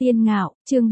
Tiên Ngạo, chương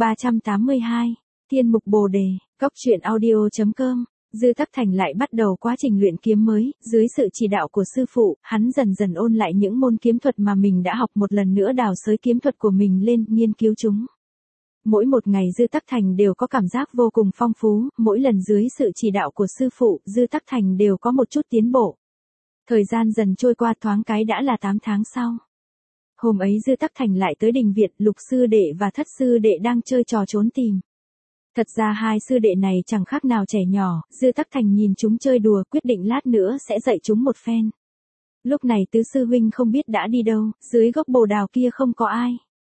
382, Thiên mục Bồ đề, Cốc truyện audio.com. Dư Tắc Thành lại bắt đầu quá trình luyện kiếm mới, dưới sự chỉ đạo của sư phụ, hắn dần dần ôn lại những môn kiếm thuật mà mình đã học, một lần nữa đào xới kiếm thuật của mình lên, nghiên cứu chúng. Mỗi một ngày Dư Tắc Thành đều có cảm giác vô cùng phong phú, mỗi lần dưới sự chỉ đạo của sư phụ, Dư Tắc Thành đều có một chút tiến bộ. Thời gian dần trôi qua, thoáng cái đã là 8 tháng sau. Hôm ấy Dư Tắc Thành lại tới đình viện, Lục sư đệ và Thất sư đệ đang chơi trò trốn tìm. Thật ra hai sư đệ này chẳng khác nào trẻ nhỏ, Dư Tắc Thành nhìn chúng chơi đùa, quyết định lát nữa sẽ dạy chúng một phen. Lúc này tứ sư huynh không biết đã đi đâu, dưới gốc bồ đào kia không có ai.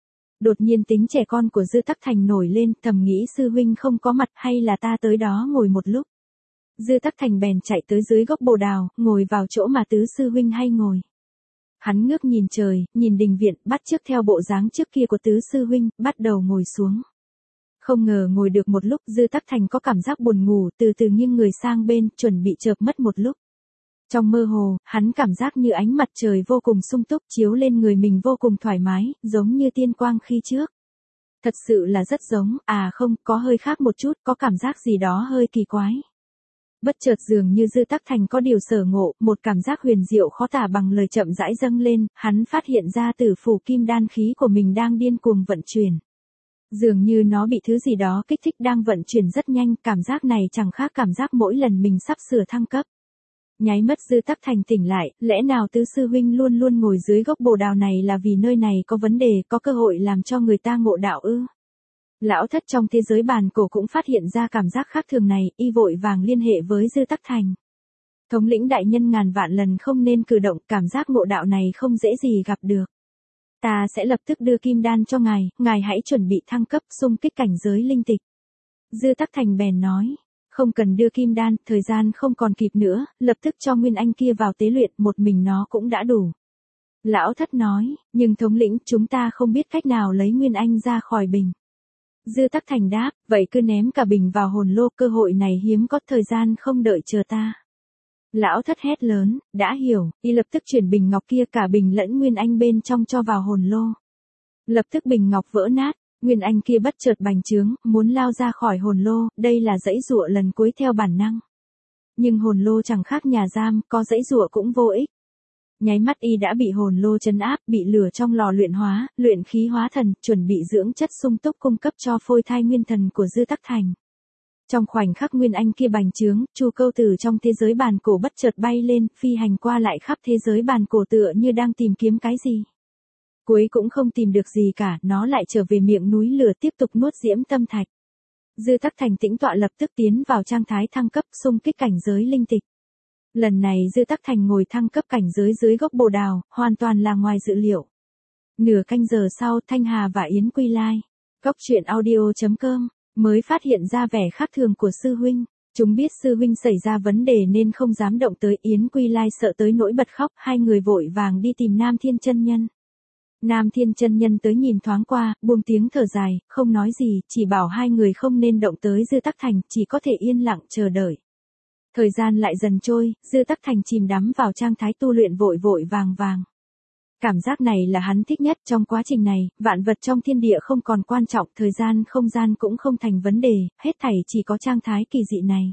Đột nhiên tính trẻ con của Dư Tắc Thành nổi lên, thầm nghĩ sư huynh không có mặt, hay là ta tới đó ngồi một lúc. Dư Tắc Thành bèn chạy tới dưới gốc bồ đào, ngồi vào chỗ mà tứ sư huynh hay ngồi. Hắn ngước nhìn trời, nhìn đình viện, bắt chước theo bộ dáng trước kia của tứ sư huynh, bắt đầu ngồi xuống. Không ngờ ngồi được một lúc, Dư Tắc Thành có cảm giác buồn ngủ, từ từ nghiêng người sang bên, chuẩn bị chợp mắt một lúc. Trong mơ hồ, hắn cảm giác như ánh mặt trời vô cùng sung túc chiếu lên người mình vô cùng thoải mái, giống như tiên quang khi trước. Thật sự là rất giống, không, có hơi khác một chút, có cảm giác gì đó hơi kỳ quái. Bất chợt dường như Dư Tắc Thành có điều sở ngộ, một cảm giác huyền diệu khó tả bằng lời chậm rãi dâng lên, hắn phát hiện ra tử phủ kim đan khí của mình đang điên cuồng vận chuyển. Dường như nó bị thứ gì đó kích thích đang vận chuyển rất nhanh, cảm giác này chẳng khác cảm giác mỗi lần mình sắp sửa thăng cấp. Nháy mắt Dư Tắc Thành tỉnh lại, lẽ nào tứ sư huynh luôn luôn ngồi dưới gốc bồ đào này là vì nơi này có vấn đề, có cơ hội làm cho người ta ngộ đạo ư? Lão Thất trong thế giới bàn cổ cũng phát hiện ra cảm giác khác thường này, y vội vàng liên hệ với Dư Tắc Thành. Thống lĩnh đại nhân ngàn vạn lần không nên cử động, cảm giác ngộ đạo này không dễ gì gặp được. Ta sẽ lập tức đưa kim đan cho ngài hãy chuẩn bị thăng cấp, xung kích cảnh giới linh tịch. Dư Tắc Thành bèn nói, không cần đưa kim đan, thời gian không còn kịp nữa, lập tức cho Nguyên Anh kia vào tế luyện, một mình nó cũng đã đủ. Lão Thất nói, nhưng thống lĩnh, chúng ta không biết cách nào lấy Nguyên Anh ra khỏi bình. Dư Tắc Thành đáp, vậy cứ ném cả bình vào hồn lô, cơ hội này hiếm có, thời gian không đợi chờ ta. Lão Thất hét lớn, đã hiểu, y lập tức chuyển bình ngọc kia, cả bình lẫn Nguyên Anh bên trong cho vào hồn lô. Lập tức bình ngọc vỡ nát, Nguyên Anh kia bất chợt bành trướng, muốn lao ra khỏi hồn lô, đây là giãy giụa lần cuối theo bản năng. Nhưng hồn lô chẳng khác nhà giam, có giãy giụa cũng vô ích. Nháy mắt y đã bị hồn lô trấn áp, bị lửa trong lò luyện hóa, luyện khí hóa thần, chuẩn bị dưỡng chất sung túc cung cấp cho phôi thai nguyên thần của Dư Tắc Thành. Trong khoảnh khắc Nguyên Anh kia bành trướng, Chu Câu Tử trong thế giới bàn cổ bất chợt bay lên, phi hành qua lại khắp thế giới bàn cổ tựa như đang tìm kiếm cái gì. Cuối cũng không tìm được gì cả, nó lại trở về miệng núi lửa tiếp tục nuốt diễm tâm thạch. Dư Tắc Thành tĩnh tọa lập tức tiến vào trạng thái thăng cấp, xung kích cảnh giới linh tịch. Lần này Dư Tắc Thành ngồi thăng cấp cảnh giới dưới gốc bồ đào, hoàn toàn là ngoài dự liệu. Nửa canh giờ sau, Thanh Hà và Yến Quy Lai, Cốc truyện audio.com, mới phát hiện ra vẻ khác thường của sư huynh. Chúng biết sư huynh xảy ra vấn đề nên không dám động tới. Yến Quy Lai sợ tới nỗi bật khóc, hai người vội vàng đi tìm Nam Thiên Chân Nhân. Nam Thiên Chân Nhân tới nhìn thoáng qua, buông tiếng thở dài, không nói gì, chỉ bảo hai người không nên động tới Dư Tắc Thành, chỉ có thể yên lặng chờ đợi. Thời gian lại dần trôi, Dư Tắc Thành chìm đắm vào trạng thái tu luyện vội vội vàng vàng. Cảm giác này là hắn thích nhất, trong quá trình này, vạn vật trong thiên địa không còn quan trọng, thời gian không gian cũng không thành vấn đề, hết thảy chỉ có trạng thái kỳ dị này.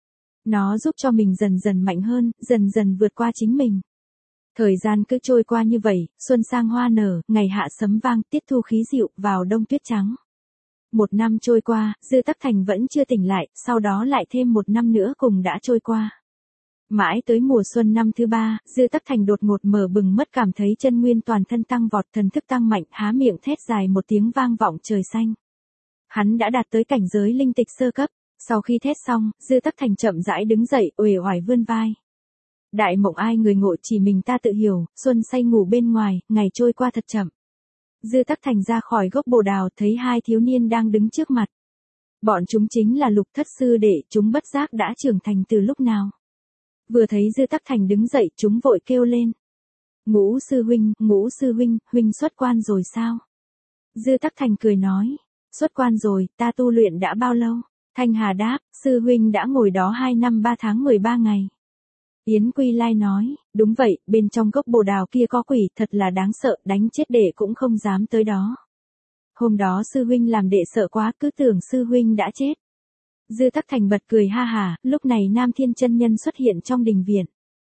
Nó giúp cho mình dần dần mạnh hơn, dần dần vượt qua chính mình. Thời gian cứ trôi qua như vậy, xuân sang hoa nở, ngày hạ sấm vang, tiết thu khí dịu, vào đông tuyết trắng. Một năm trôi qua, Dư Tắc Thành vẫn chưa tỉnh lại, sau đó lại thêm một năm nữa cùng đã trôi qua. Mãi tới mùa xuân năm thứ 3, Dư Tắc Thành đột ngột mở bừng mắt, cảm thấy chân nguyên toàn thân tăng vọt, thần thức tăng mạnh, há miệng thét dài một tiếng vang vọng trời xanh. Hắn đã đạt tới cảnh giới linh tịch sơ cấp. Sau khi thét xong, Dư Tắc Thành chậm rãi đứng dậy, uể oải vươn vai. Đại mộng ai người ngộ, chỉ mình ta tự hiểu, xuân say ngủ bên ngoài, ngày trôi qua thật chậm. Dư Tắc Thành ra khỏi gốc bồ đào, thấy hai thiếu niên đang đứng trước mặt. Bọn chúng chính là Lục Thất sư đệ, chúng bất giác đã trưởng thành từ lúc nào. Vừa thấy Dư Tắc Thành đứng dậy, chúng vội kêu lên. Ngũ sư huynh, huynh xuất quan rồi sao? Dư Tắc Thành cười nói, xuất quan rồi, ta tu luyện đã bao lâu? Thanh Hà đáp, sư huynh đã ngồi đó 2 năm 3 tháng 13 ngày. Yến Quy Lai nói, đúng vậy, bên trong gốc bồ đào kia có quỷ, thật là đáng sợ, đánh chết đệ cũng không dám tới đó. Hôm đó sư huynh làm đệ sợ quá, cứ tưởng sư huynh đã chết. Dư Tắc Thành bật cười ha hả, lúc này Nam Thiên chân nhân xuất hiện trong đình viện.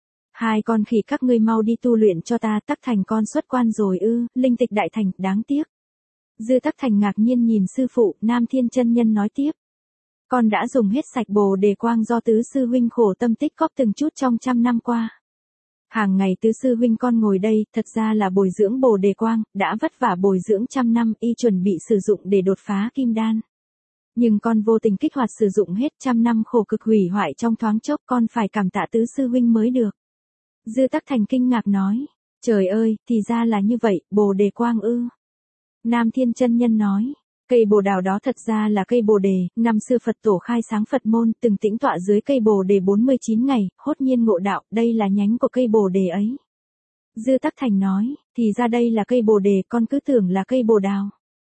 Hai con khỉ các ngươi mau đi tu luyện cho ta, Tắc Thành con xuất quan rồi ư, linh tịch đại thành, đáng tiếc. Dư Tắc Thành ngạc nhiên nhìn sư phụ, Nam Thiên chân nhân nói tiếp. Con đã dùng hết sạch bồ đề quang do tứ sư huynh khổ tâm tích góp từng chút trong trăm năm qua. Hàng ngày tứ sư huynh con ngồi đây, thật ra là bồi dưỡng bồ đề quang, đã vất vả bồi dưỡng trăm năm, y chuẩn bị sử dụng để đột phá kim đan. Nhưng con vô tình kích hoạt sử dụng hết trăm năm khổ cực hủy hoại trong thoáng chốc, con phải cảm tạ tứ sư huynh mới được. Dư Tắc Thành kinh ngạc nói, trời ơi, thì ra là như vậy, bồ đề quang ư. Nam Thiên chân nhân nói, cây bồ đào đó thật ra là cây bồ đề, năm xưa Phật tổ khai sáng Phật môn, từng tĩnh tọa dưới cây bồ đề 49 ngày, hốt nhiên ngộ đạo, đây là nhánh của cây bồ đề ấy. Dư Tắc Thành nói, thì ra đây là cây bồ đề, con cứ tưởng là cây bồ đào.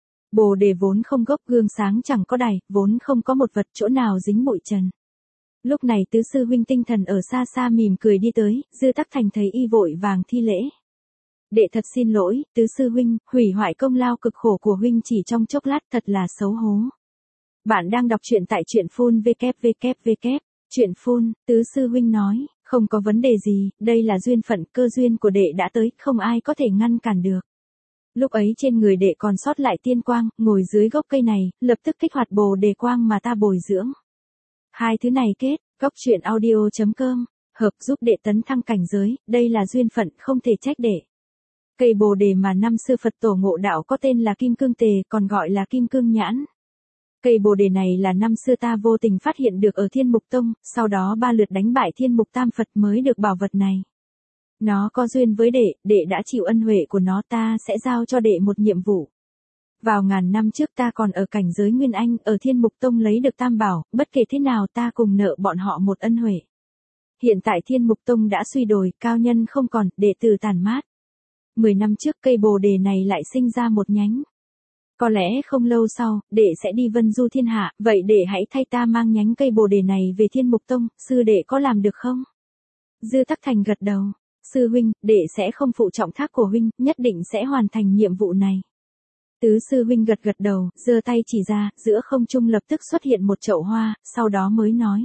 Bồ đề vốn không gốc, gương sáng chẳng có đài, vốn không có một vật chỗ nào dính bụi trần. Lúc này tứ sư huynh tinh thần ở xa xa mỉm cười đi tới, Dư Tắc Thành thấy y vội vàng thi lễ. Đệ thật xin lỗi, tứ sư huynh, hủy hoại công lao cực khổ của huynh chỉ trong chốc lát, thật là xấu hố. Bạn đang đọc truyện tại truyện phun www. Truyện phun, tứ sư huynh nói, không có vấn đề gì, đây là duyên phận, cơ duyên của đệ đã tới, không ai có thể ngăn cản được. Lúc ấy trên người đệ còn sót lại tiên quang, ngồi dưới gốc cây này, lập tức kích hoạt bồ đề quang mà ta bồi dưỡng. Hai thứ này kết, góc truyện audio.com, hợp giúp đệ tấn thăng cảnh giới, đây là duyên phận, không thể trách đệ. Cây bồ đề mà năm xưa Phật tổ ngộ đạo có tên là Kim Cương Tề, còn gọi là Kim Cương Nhãn. Cây bồ đề này là năm xưa ta vô tình phát hiện được ở Thiên Mục Tông, sau đó 3 lượt đánh bại Thiên Mục Tam Phật mới được bảo vật này. Nó có duyên với đệ đã chịu ân huệ của nó, ta sẽ giao cho đệ một nhiệm vụ. Vào ngàn năm trước ta còn ở cảnh giới Nguyên Anh, ở Thiên Mục Tông lấy được tam bảo, bất kể thế nào ta cùng nợ bọn họ một ân huệ. Hiện tại Thiên Mục Tông đã suy đồi, cao nhân không còn, đệ tử tàn mát. 10 năm trước cây bồ đề này lại sinh ra một nhánh. Có lẽ không lâu sau, đệ sẽ đi vân du thiên hạ, vậy đệ hãy thay ta mang nhánh cây bồ đề này về Thiên Mục Tông, sư đệ có làm được không? Dư Tắc Thành gật đầu, sư huynh, đệ sẽ không phụ trọng thác của huynh, nhất định sẽ hoàn thành nhiệm vụ này. Tứ sư huynh gật đầu, giơ tay chỉ ra, giữa không trung lập tức xuất hiện một chậu hoa, sau đó mới nói.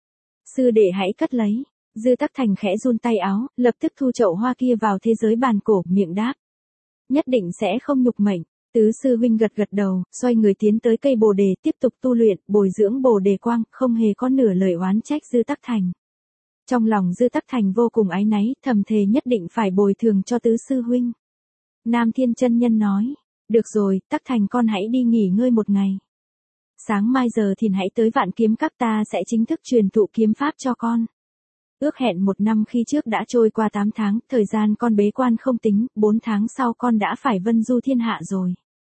Sư đệ hãy cất lấy. Dư Tắc Thành khẽ run tay áo, lập tức thu chậu hoa kia vào thế giới bàn cổ, miệng đáp. Nhất định sẽ không nhục mệnh. Tứ sư huynh gật đầu, xoay người tiến tới cây bồ đề, tiếp tục tu luyện, bồi dưỡng bồ đề quang, không hề có nửa lời oán trách Dư Tắc Thành. Trong lòng Dư Tắc Thành vô cùng áy náy, thầm thề nhất định phải bồi thường cho tứ sư huynh. Nam Thiên chân nhân nói, được rồi, Tắc Thành con hãy đi nghỉ ngơi một ngày. Sáng mai giờ thìn hãy tới Vạn Kiếm Các, ta sẽ chính thức truyền thụ kiếm pháp cho con. Ước hẹn 1 năm khi trước đã trôi qua 8 tháng, thời gian con bế quan không tính, 4 tháng sau con đã phải vân du thiên hạ rồi.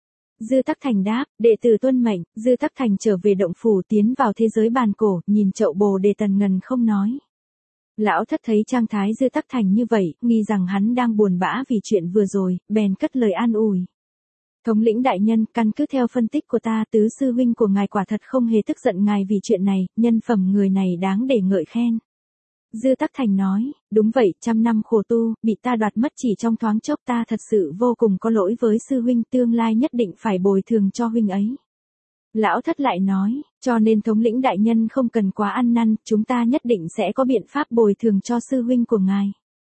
Dư Tắc Thành đáp, đệ tử tuân mệnh. Dư Tắc Thành trở về động phủ, tiến vào thế giới bàn cổ, nhìn chậu bồ đề tần ngần không nói. Lão thất thấy trạng thái Dư Tắc Thành như vậy, nghi rằng hắn đang buồn bã vì chuyện vừa rồi, bèn cất lời an ủi. Thống lĩnh đại nhân, căn cứ theo phân tích của ta, tứ sư huynh của ngài quả thật không hề tức giận ngài vì chuyện này, nhân phẩm người này đáng để ngợi khen. Dư Tắc Thành nói, đúng vậy, 100 năm khổ tu, bị ta đoạt mất chỉ trong thoáng chốc, ta thật sự vô cùng có lỗi với sư huynh, tương lai nhất định phải bồi thường cho huynh ấy. Lão thất lại nói, cho nên thống lĩnh đại nhân không cần quá ăn năn, chúng ta nhất định sẽ có biện pháp bồi thường cho sư huynh của ngài.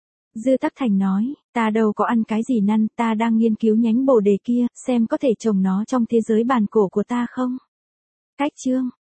Dư Tắc Thành nói, ta đâu có ăn cái gì năn, ta đang nghiên cứu nhánh bồ đề kia, xem có thể trồng nó trong thế giới bàn cổ của ta không. Cách chương